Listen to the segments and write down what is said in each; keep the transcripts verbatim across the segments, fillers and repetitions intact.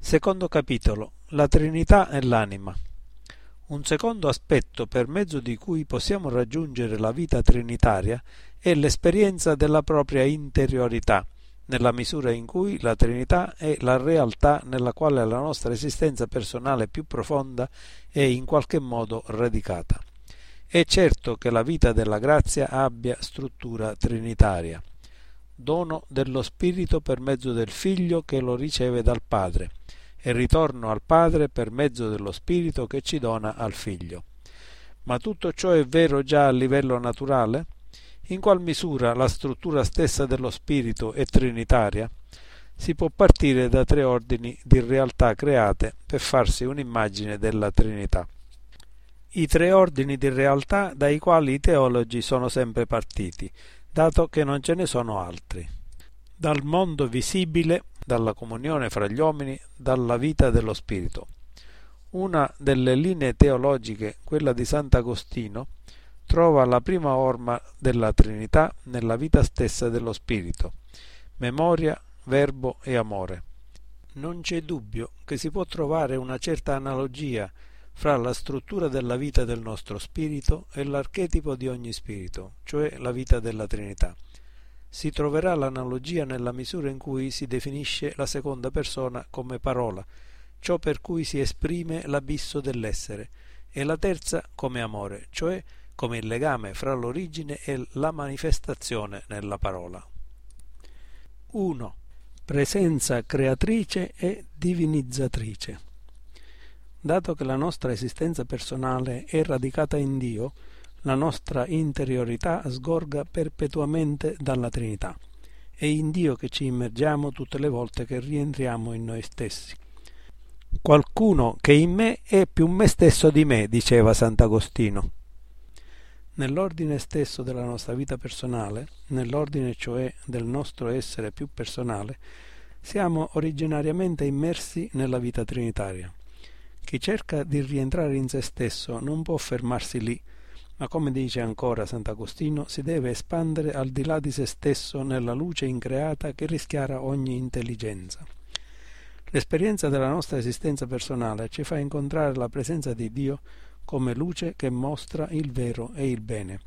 Secondo capitolo: la Trinità e l'anima. Un secondo aspetto per mezzo di cui possiamo raggiungere la vita trinitaria è l'esperienza della propria interiorità, nella misura in cui la Trinità è la realtà nella quale la nostra esistenza personale più profonda è in qualche modo radicata. È certo che la vita della grazia abbia struttura trinitaria, dono dello Spirito per mezzo del Figlio che lo riceve dal Padre, e ritorno al Padre per mezzo dello Spirito che ci dona al Figlio. Ma tutto ciò è vero già a livello naturale? In qual misura la struttura stessa dello Spirito è trinitaria? Si può partire da tre ordini di realtà create per farsi un'immagine della Trinità. I tre ordini di realtà dai quali i teologi sono sempre partiti, dato che non ce ne sono altri: dal mondo visibile, dalla comunione fra gli uomini, dalla vita dello Spirito. Una delle linee teologiche, quella di Sant'Agostino, trova la prima orma della Trinità nella vita stessa dello Spirito: memoria, verbo e amore. Non c'è dubbio che si può trovare una certa analogia fra la struttura della vita del nostro spirito e l'archetipo di ogni spirito, cioè la vita della Trinità. Si troverà l'analogia nella misura in cui si definisce la seconda persona come parola, ciò per cui si esprime l'abisso dell'essere, e la terza come amore, cioè come il legame fra l'origine e la manifestazione nella parola. uno. Presenza creatrice e divinizzatrice. Dato che la nostra esistenza personale è radicata in Dio, la nostra interiorità sgorga perpetuamente dalla Trinità. È in Dio che ci immergiamo tutte le volte che rientriamo in noi stessi. Qualcuno che in me è più me stesso di me, diceva Sant'Agostino. Nell'ordine stesso della nostra vita personale, nell'ordine cioè del nostro essere più personale, siamo originariamente immersi nella vita trinitaria. Chi cerca di rientrare in se stesso non può fermarsi lì, ma come dice ancora Sant'Agostino, si deve espandere al di là di se stesso nella luce increata che rischiara ogni intelligenza. L'esperienza della nostra esistenza personale ci fa incontrare la presenza di Dio come luce che mostra il vero e il bene.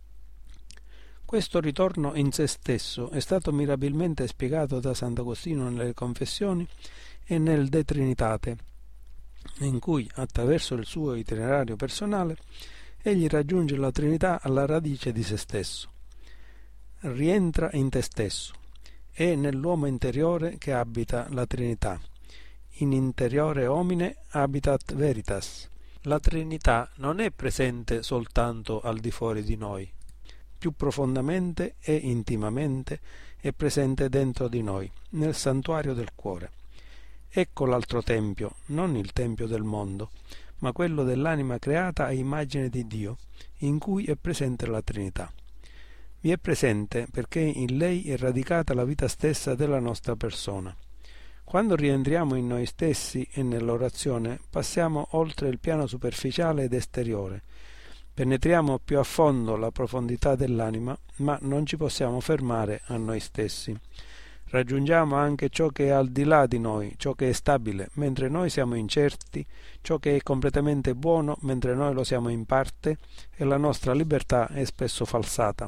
Questo ritorno in se stesso è stato mirabilmente spiegato da Sant'Agostino nelle Confessioni e nel De Trinitate, in cui, attraverso il suo itinerario personale, egli raggiunge la Trinità alla radice di se stesso. Rientra in te stesso. È nell'uomo interiore che abita la Trinità. In interiore homine habitat veritas. La Trinità non è presente soltanto al di fuori di noi. Più profondamente e intimamente è presente dentro di noi, nel santuario del cuore. Ecco l'altro tempio, non il tempio del mondo, ma quello dell'anima creata a immagine di Dio, in cui è presente la Trinità. Vi è presente perché in lei è radicata la vita stessa della nostra persona. Quando rientriamo in noi stessi e nell'orazione, passiamo oltre il piano superficiale ed esteriore. Penetriamo più a fondo la profondità dell'anima, ma non ci possiamo fermare a noi stessi. Raggiungiamo anche ciò che è al di là di noi, ciò che è stabile, mentre noi siamo incerti, ciò che è completamente buono, mentre noi lo siamo in parte, e la nostra libertà è spesso falsata.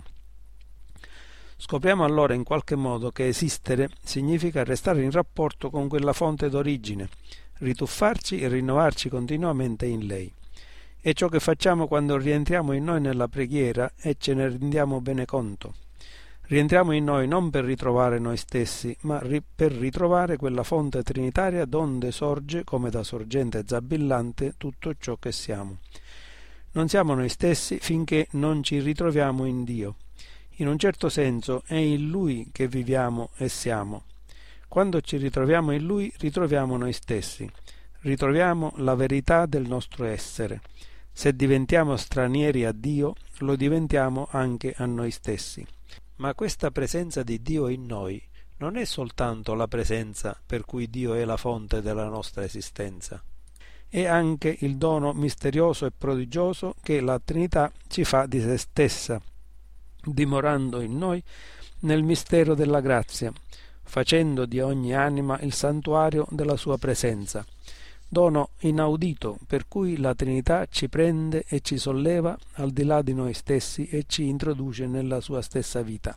Scopriamo allora in qualche modo che esistere significa restare in rapporto con quella fonte d'origine, rituffarci e rinnovarci continuamente in lei. È ciò che facciamo quando rientriamo in noi nella preghiera e ce ne rendiamo bene conto. Rientriamo in noi non per ritrovare noi stessi, ma ri- per ritrovare quella fonte trinitaria donde sorge, come da sorgente zabillante, tutto ciò che siamo. Non siamo noi stessi finché non ci ritroviamo in Dio. In un certo senso è in Lui che viviamo e siamo. Quando ci ritroviamo in Lui, ritroviamo noi stessi. Ritroviamo la verità del nostro essere. Se diventiamo stranieri a Dio, lo diventiamo anche a noi stessi. Ma questa presenza di Dio in noi non è soltanto la presenza per cui Dio è la fonte della nostra esistenza. È anche il dono misterioso e prodigioso che la Trinità ci fa di se stessa, dimorando in noi nel mistero della grazia, facendo di ogni anima il santuario della sua presenza, dono inaudito per cui la Trinità ci prende e ci solleva al di là di noi stessi e ci introduce nella sua stessa vita.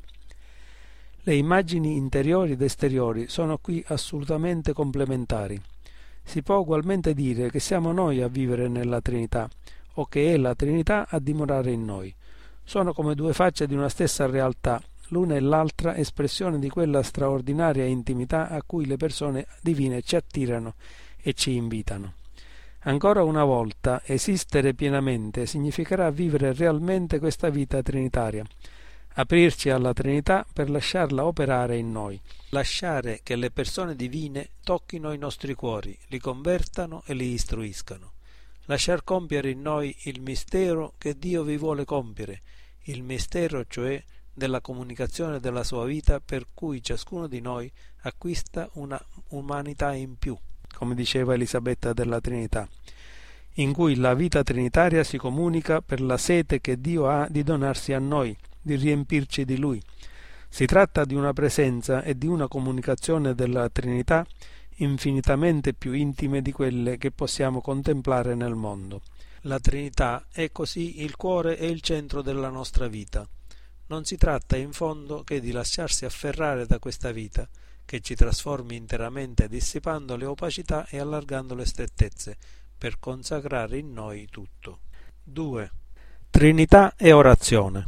Le immagini interiori ed esteriori sono qui assolutamente complementari. Si può ugualmente dire che siamo noi a vivere nella Trinità o che è la Trinità a dimorare in noi. Sono come due facce di una stessa realtà, l'una e l'altra espressione di quella straordinaria intimità a cui le persone divine ci attirano e ci invitano. Ancora una volta, esistere pienamente significherà vivere realmente questa vita trinitaria, aprirci alla Trinità per lasciarla operare in noi, lasciare che le persone divine tocchino i nostri cuori, li convertano e li istruiscano, lasciar compiere in noi il mistero che Dio vi vuole compiere, il mistero cioè della comunicazione della sua vita, per cui ciascuno di noi acquista una umanità in più, come diceva Elisabetta della Trinità, in cui la vita trinitaria si comunica per la sete che Dio ha di donarsi a noi, di riempirci di Lui. Si tratta di una presenza e di una comunicazione della Trinità infinitamente più intime di quelle che possiamo contemplare nel mondo. La Trinità è così il cuore e il centro della nostra vita. Non si tratta in fondo che di lasciarsi afferrare da questa vita, che ci trasformi interamente dissipando le opacità e allargando le strettezze, per consacrare in noi tutto. due. Trinità e orazione.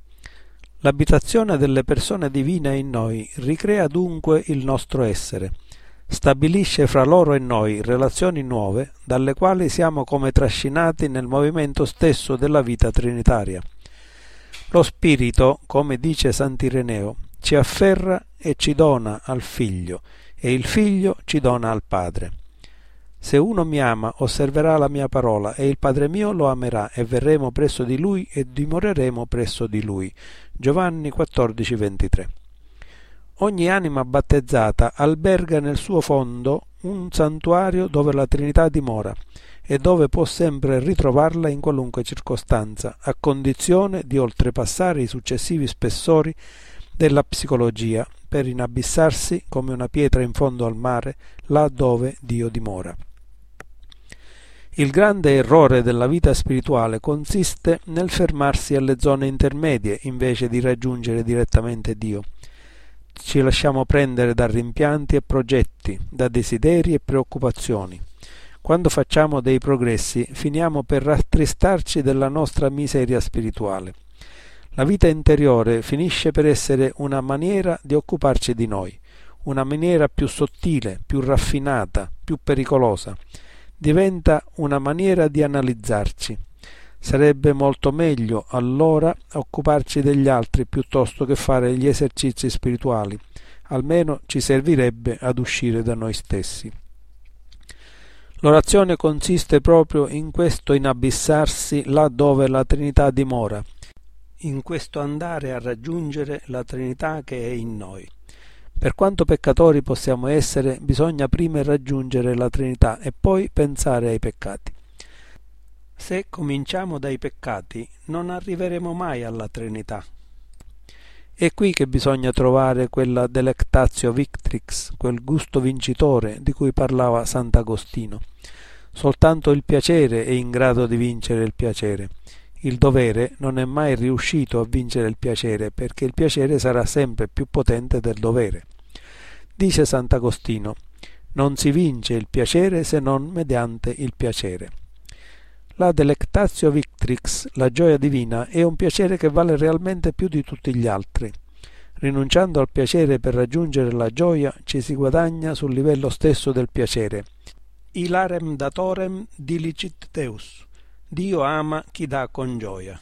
L'abitazione delle persone divine in noi ricrea dunque il nostro essere, stabilisce fra loro e noi relazioni nuove, dalle quali siamo come trascinati nel movimento stesso della vita trinitaria. Lo Spirito, come dice Sant'Ireneo, ci afferra e ci dona al Figlio, e il Figlio ci dona al Padre. Se uno mi ama, osserverà la mia parola, e il Padre mio lo amerà, e verremo presso di lui e dimoreremo presso di lui. Giovanni quattordici ventitré. Ogni anima battezzata alberga nel suo fondo un santuario dove la Trinità dimora e dove può sempre ritrovarla in qualunque circostanza, a condizione di oltrepassare i successivi spessori della psicologia per inabissarsi come una pietra in fondo al mare, là dove Dio dimora. Il grande errore della vita spirituale consiste nel fermarsi alle zone intermedie invece di raggiungere direttamente Dio. Ci lasciamo prendere da rimpianti e progetti, da desideri e preoccupazioni. Quando facciamo dei progressi, finiamo per rattristarci della nostra miseria spirituale. La vita interiore finisce per essere una maniera di occuparci di noi, una maniera più sottile, più raffinata, più pericolosa. Diventa una maniera di analizzarci. Sarebbe molto meglio allora occuparci degli altri piuttosto che fare gli esercizi spirituali, almeno ci servirebbe ad uscire da noi stessi. L'orazione consiste proprio in questo inabissarsi là dove la Trinità dimora, in questo andare a raggiungere la Trinità che è in noi. Per quanto peccatori possiamo essere, bisogna prima raggiungere la Trinità e poi pensare ai peccati. Se cominciamo dai peccati, non arriveremo mai alla Trinità. È qui che bisogna trovare quella delectatio victrix, quel gusto vincitore di cui parlava Sant'Agostino. Soltanto il piacere è in grado di vincere il piacere. Il dovere non è mai riuscito a vincere il piacere, perché il piacere sarà sempre più potente del dovere. Dice Sant'Agostino: non si vince il piacere se non mediante il piacere. La delectatio victrix, la gioia divina, è un piacere che vale realmente più di tutti gli altri. Rinunciando al piacere per raggiungere la gioia, ci si guadagna sul livello stesso del piacere. Hilarem datorem dilicit Deus. Dio ama chi dà con gioia.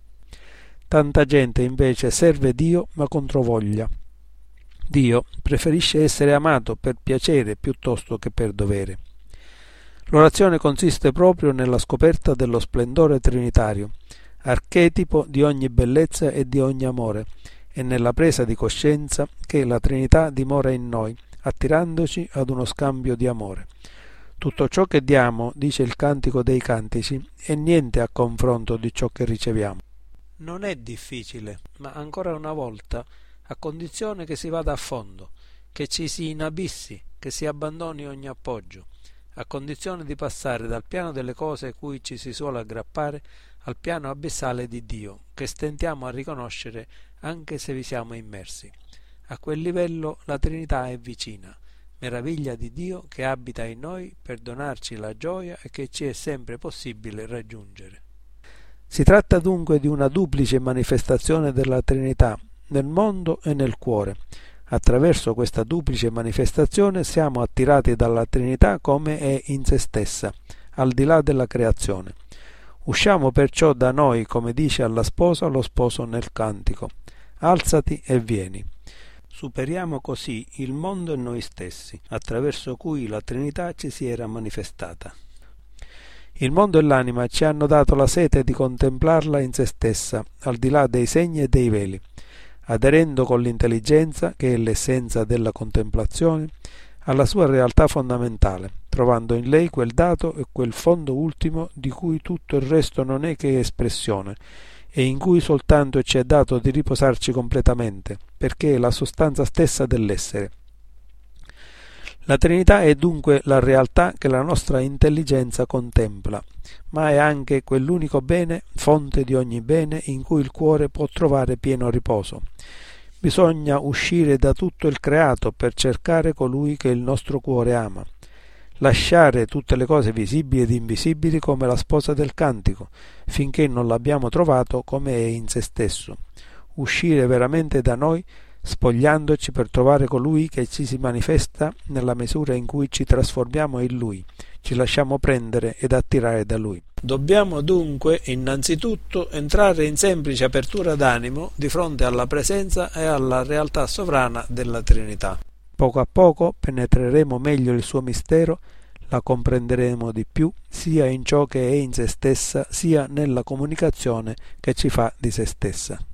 Tanta gente invece serve Dio ma controvoglia. Dio preferisce essere amato per piacere piuttosto che per dovere. L'orazione consiste proprio nella scoperta dello splendore trinitario, archetipo di ogni bellezza e di ogni amore, e nella presa di coscienza che la Trinità dimora in noi, attirandoci ad uno scambio di amore. Tutto ciò che diamo, dice il Cantico dei Cantici, è niente a confronto di ciò che riceviamo. Non è difficile, ma ancora una volta, a condizione che si vada a fondo, che ci si inabissi, che si abbandoni ogni appoggio, a condizione di passare dal piano delle cose cui ci si suole aggrappare al piano abissale di Dio, che stentiamo a riconoscere anche se vi siamo immersi. A quel livello la Trinità è vicina, meraviglia di Dio che abita in noi per donarci la gioia e che ci è sempre possibile raggiungere. Si tratta dunque di una duplice manifestazione della Trinità nel mondo e nel cuore. Attraverso questa duplice manifestazione siamo attirati dalla Trinità come è in se stessa, al di là della creazione. Usciamo perciò da noi, come dice alla sposa lo sposo nel cantico: alzati e vieni. Superiamo così il mondo e noi stessi, attraverso cui la Trinità ci si era manifestata. Il mondo e l'anima ci hanno dato la sete di contemplarla in se stessa, al di là dei segni e dei veli, aderendo con l'intelligenza, che è l'essenza della contemplazione, alla sua realtà fondamentale, trovando in lei quel dato e quel fondo ultimo di cui tutto il resto non è che espressione, e in cui soltanto ci è dato di riposarci completamente, perché è la sostanza stessa dell'essere. La Trinità è dunque la realtà che la nostra intelligenza contempla, ma è anche quell'unico bene, fonte di ogni bene, in cui il cuore può trovare pieno riposo. Bisogna uscire da tutto il creato per cercare colui che il nostro cuore ama. Lasciare tutte le cose visibili ed invisibili come la sposa del cantico, finché non l'abbiamo trovato come è in se stesso. Uscire veramente da noi, spogliandoci per trovare colui che ci si manifesta nella misura in cui ci trasformiamo in lui, ci lasciamo prendere ed attirare da lui. Dobbiamo dunque innanzitutto entrare in semplice apertura d'animo di fronte alla presenza e alla realtà sovrana della Trinità. Poco a poco penetreremo meglio il suo mistero, la comprenderemo di più sia in ciò che è in se stessa sia nella comunicazione che ci fa di se stessa.